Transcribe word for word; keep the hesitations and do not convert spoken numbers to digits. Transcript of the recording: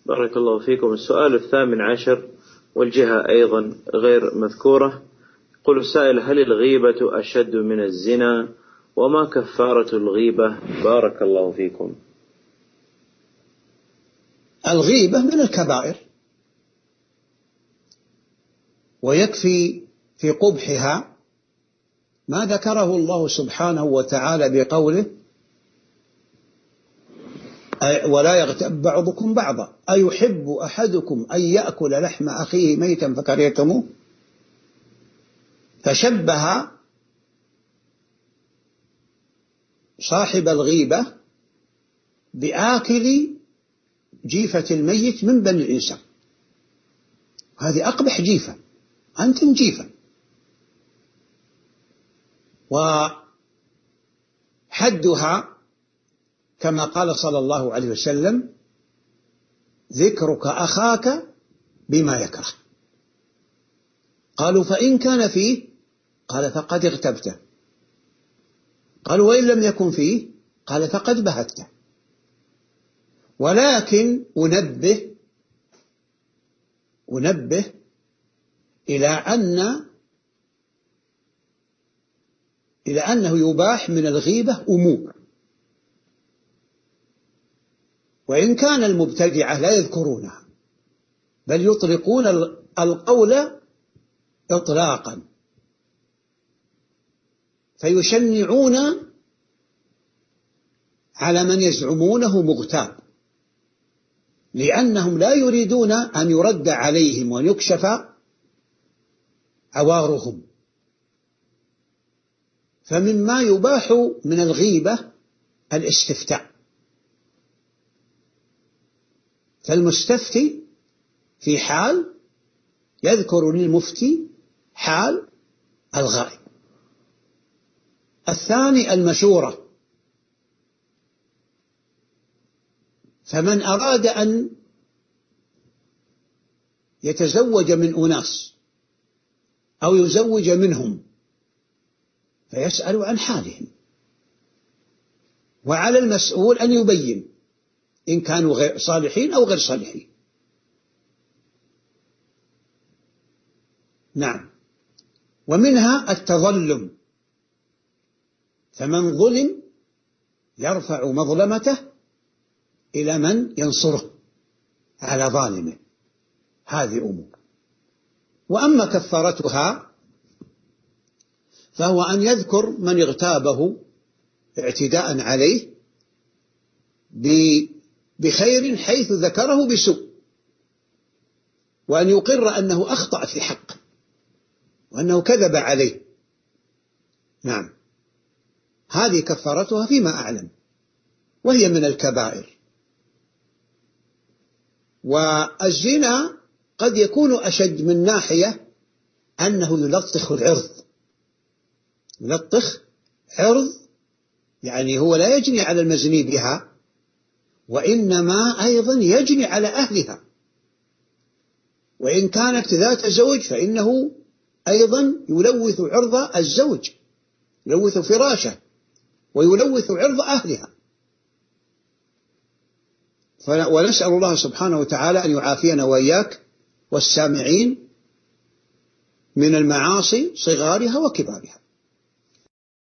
بارك الله فيكم. السؤال الثامن عشر والجهة أيضا غير مذكورة. يقول السائل: هل الغيبة أشد من الزنا؟ وما كفارة الغيبة؟ بارك الله فيكم. الغيبة من الكبائر، ويكفي في قبحها ما ذكره الله سبحانه وتعالى بقوله: ولا يغتب بعضكم بعضا أيحب أحدكم أن يأكل لحم أخيه ميتا فكرهتموه. فشبه صاحب الغيبة بآكل جيفة الميت من بني الإنسان. هذه أقبح جيفة، أنتم جيفة. وحدها كما قال صلى الله عليه وسلم: ذكرك أخاك بما يكره. قالوا: فإن كان فيه؟ قال: فقد اغتبته. قالوا: وإن لم يكن فيه؟ قال: فقد بهته. ولكن أنبه أنبه إلى أن إلى أنه يباح من الغيبة أمور، وإن كان المبتدعة لا يذكرونها بل يطلقون القول إطلاقا، فيشنعون على من يزعمونه مغتاب، لأنهم لا يريدون أن يرد عليهم وأن يكشف عوارهم. فمما يباح من الغيبة الاستفتاء، فالمستفتي في حال يذكر للمفتي حال الغائب. الثاني المشورة، فمن أراد أن يتزوج من أناس أو يزوج منهم فيسأل عن حالهم، وعلى المسؤول أن يبين إن كانوا غير صالحين أو غير صالحين. نعم. ومنها التظلم، فمن ظلم يرفع مظلمته إلى من ينصره على ظالمه. هذه أمور. وأما كفارتها فهو أن يذكر من اغتابه اعتداء عليه بخير حيث ذكره بسوء، وأن يقر أنه أخطأ في حقه وأنه كذب عليه. نعم، هذه كفارتها فيما أعلم، وهي من الكبائر. والزنا قد يكون أشد من ناحية أنه يلطخ العرض، يلطخ عرض، يعني هو لا يجني على المزني بها، وإنما أيضا يجني على أهلها. وإن كانت ذات زوج فإنه أيضا يلوث عرض الزوج، يلوث فراشه ويلوث عرض أهلها. ونسأل الله سبحانه وتعالى أن يعافينا وإياك والسامعين من المعاصي صغارها وكبارها.